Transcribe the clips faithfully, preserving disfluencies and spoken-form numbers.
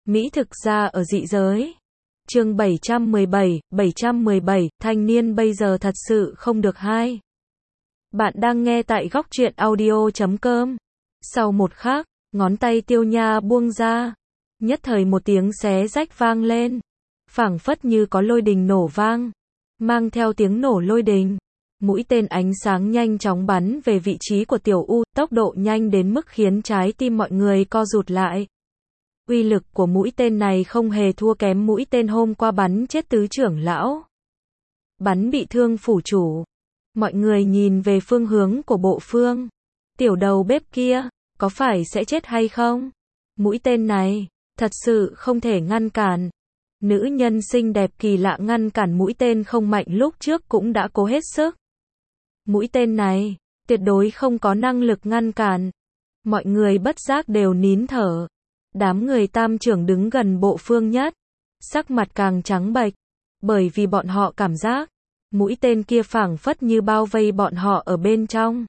Mỹ thực ra ở dị giới. Chương bảy trăm mười bảy, bảy trăm mười bảy, thanh niên bây giờ thật sự không được hay. Bạn đang nghe tại góc truyện audio chấm com. Sau một khắc, ngón tay Tiêu Nha buông ra. Nhất thời một tiếng xé rách vang lên. Phảng phất như có lôi đình nổ vang. Mang theo tiếng nổ lôi đình. Mũi tên ánh sáng nhanh chóng bắn về vị trí của Tiểu U, tốc độ nhanh đến mức khiến trái tim mọi người co rụt lại. Uy lực của mũi tên này không hề thua kém mũi tên hôm qua bắn chết tứ trưởng lão. Bắn bị thương phủ chủ. Mọi người nhìn về phương hướng của bộ phương. Tiểu đầu bếp kia, có phải sẽ chết hay không? Mũi tên này, thật sự không thể ngăn cản. Nữ nhân xinh đẹp kỳ lạ ngăn cản mũi tên không mạnh lúc trước cũng đã cố hết sức. Mũi tên này, tuyệt đối không có năng lực ngăn cản. Mọi người bất giác đều nín thở. Đám người tam trưởng đứng gần bộ phương nhất. Sắc mặt càng trắng bệch. Bởi vì bọn họ cảm giác. Mũi tên kia phảng phất như bao vây bọn họ ở bên trong.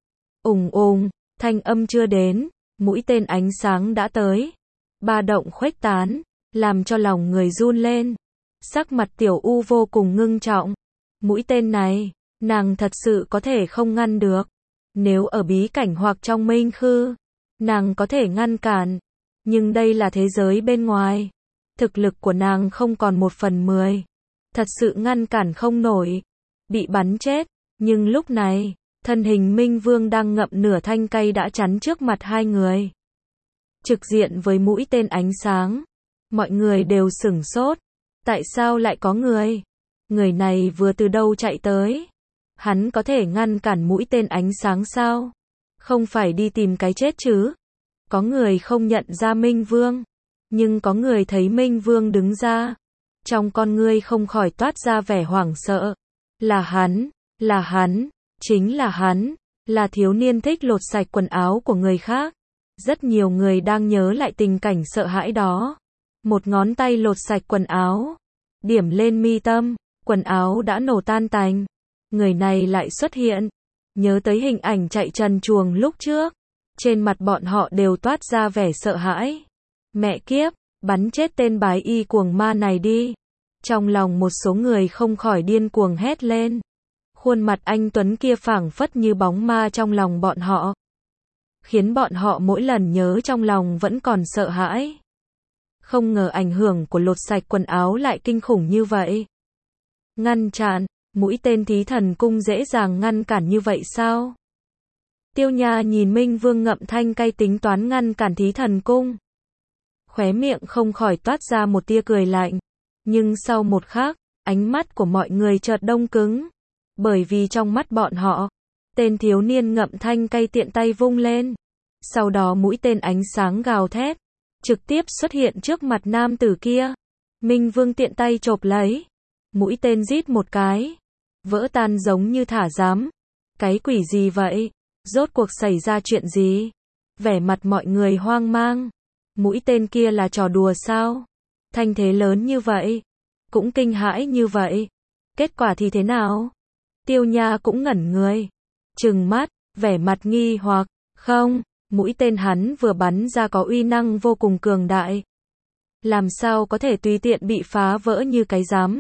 Ùng ùng, thanh âm chưa đến. Mũi tên ánh sáng đã tới. Ba động khuếch tán. Làm cho lòng người run lên. Sắc mặt Tiểu U vô cùng ngưng trọng. Mũi tên này, nàng thật sự có thể không ngăn được. Nếu ở bí cảnh hoặc trong minh khư, nàng có thể ngăn cản. Nhưng đây là thế giới bên ngoài. Thực lực của nàng không còn một phần mười. Thật sự ngăn cản không nổi. Bị bắn chết. Nhưng lúc này, thân hình Minh Vương đang ngậm nửa thanh cây đã chắn trước mặt hai người. Trực diện với mũi tên ánh sáng. Mọi người đều sửng sốt. Tại sao lại có người? Người này vừa từ đâu chạy tới? Hắn có thể ngăn cản mũi tên ánh sáng sao? Không phải đi tìm cái chết chứ? Có người không nhận ra Minh Vương. Nhưng có người thấy Minh Vương đứng ra. Trong con ngươi không khỏi toát ra vẻ hoảng sợ. Là hắn, là hắn, chính là hắn, là thiếu niên thích lột sạch quần áo của người khác. Rất nhiều người đang nhớ lại tình cảnh sợ hãi đó. Một ngón tay lột sạch quần áo. Điểm lên mi tâm, quần áo đã nổ tan tành. Người này lại xuất hiện. Nhớ tới hình ảnh chạy trần truồng lúc trước. Trên mặt bọn họ đều toát ra vẻ sợ hãi. Mẹ kiếp, bắn chết tên bái y cuồng ma này đi. Trong lòng một số người không khỏi điên cuồng hét lên. Khuôn mặt anh Tuấn kia phảng phất như bóng ma trong lòng bọn họ. Khiến bọn họ mỗi lần nhớ trong lòng vẫn còn sợ hãi. Không ngờ ảnh hưởng của lột sạch quần áo lại kinh khủng như vậy. Ngăn chặn, mũi tên thí thần cung dễ dàng ngăn cản như vậy sao? Tiêu Nha nhìn Minh Vương ngậm thanh cây tính toán ngăn cản thí thần cung. Khóe miệng không khỏi toát ra một tia cười lạnh. Nhưng sau một khắc, ánh mắt của mọi người chợt đông cứng. Bởi vì trong mắt bọn họ, tên thiếu niên ngậm thanh cây tiện tay vung lên. Sau đó mũi tên ánh sáng gào thét. Trực tiếp xuất hiện trước mặt nam tử kia. Minh Vương tiện tay chộp lấy. Mũi tên rít một cái. Vỡ tan giống như thả giám. Cái quỷ gì vậy? Rốt cuộc xảy ra chuyện gì? Vẻ mặt mọi người hoang mang. Mũi tên kia là trò đùa sao? Thanh thế lớn như vậy. Cũng kinh hãi như vậy. Kết quả thì thế nào? Tiêu Nha cũng ngẩn người. Trừng mắt, vẻ mặt nghi hoặc. Không. Mũi tên hắn vừa bắn ra có uy năng vô cùng cường đại. Làm sao có thể tùy tiện bị phá vỡ như cái giám?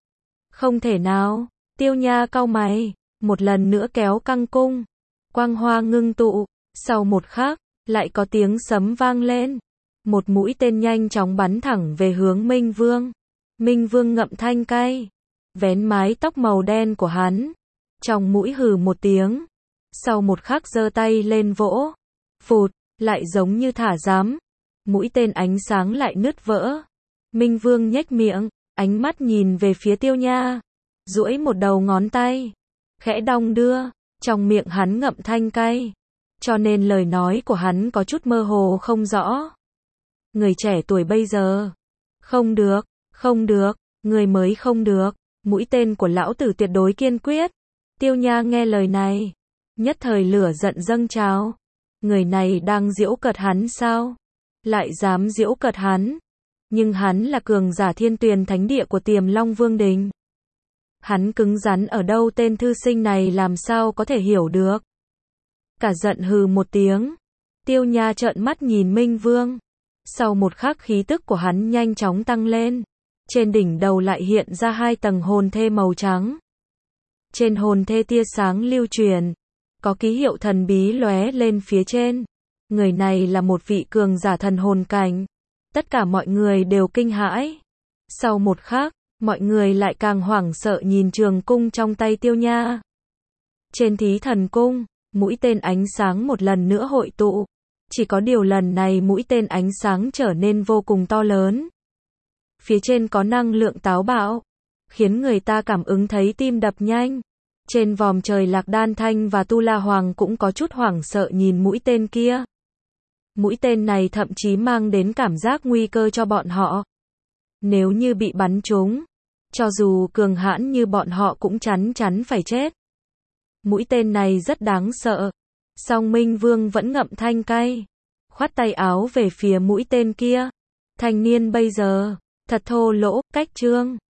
Không thể nào. Tiêu Nha cau mày. Một lần nữa kéo căng cung. Quang hoa ngưng tụ. Sau một khắc, lại có tiếng sấm vang lên. Một mũi tên nhanh chóng bắn thẳng về hướng Minh Vương. Minh Vương ngậm thanh cây. Vén mái tóc màu đen của hắn. Trong mũi hừ một tiếng. Sau một khắc giơ tay lên vỗ. Phụt, lại giống như thả giám. Mũi tên ánh sáng lại nứt vỡ. Minh Vương nhếch miệng, ánh mắt nhìn về phía Tiêu Nha. Duỗi một đầu ngón tay. Khẽ đong đưa, trong miệng hắn ngậm thanh cây. Cho nên lời nói của hắn có chút mơ hồ không rõ. Người trẻ tuổi bây giờ. Không được, không được, người mới không được. Mũi tên của lão tử tuyệt đối kiên quyết. Tiêu Nha nghe lời này. Nhất thời lửa giận dâng trào. Người này đang giễu cợt hắn sao? Lại dám giễu cợt hắn. Nhưng hắn là cường giả thiên tuyền thánh địa của Tiềm Long Vương Đình. Hắn cứng rắn ở đâu tên thư sinh này làm sao có thể hiểu được. Cả giận hừ một tiếng. Tiêu Nha trợn mắt nhìn Minh Vương. Sau một khắc khí tức của hắn nhanh chóng tăng lên. Trên đỉnh đầu lại hiện ra hai tầng hồn thê màu trắng. Trên hồn thê tia sáng lưu truyền, có ký hiệu thần bí lóe lên phía trên. Người này là một vị cường giả thần hồn cảnh. Tất cả mọi người đều kinh hãi. Sau một khắc, mọi người lại càng hoảng sợ nhìn trường cung trong tay Tiêu Nha. Trên thí thần cung, mũi tên ánh sáng một lần nữa hội tụ. Chỉ có điều lần này mũi tên ánh sáng trở nên vô cùng to lớn. Phía trên có năng lượng táo bạo, khiến người ta cảm ứng thấy tim đập nhanh. Trên vòm trời Lạc Đan Thanh và Tu La Hoàng cũng có chút hoảng sợ nhìn mũi tên kia. Mũi tên này thậm chí mang đến cảm giác nguy cơ cho bọn họ. Nếu như bị bắn trúng, cho dù cường hãn như bọn họ cũng chắn chắn phải chết. Mũi tên này rất đáng sợ. Song Minh Vương vẫn ngậm thanh cay, khoát tay áo về phía mũi tên kia. Thanh niên bây giờ, thật thô lỗ, cách trương.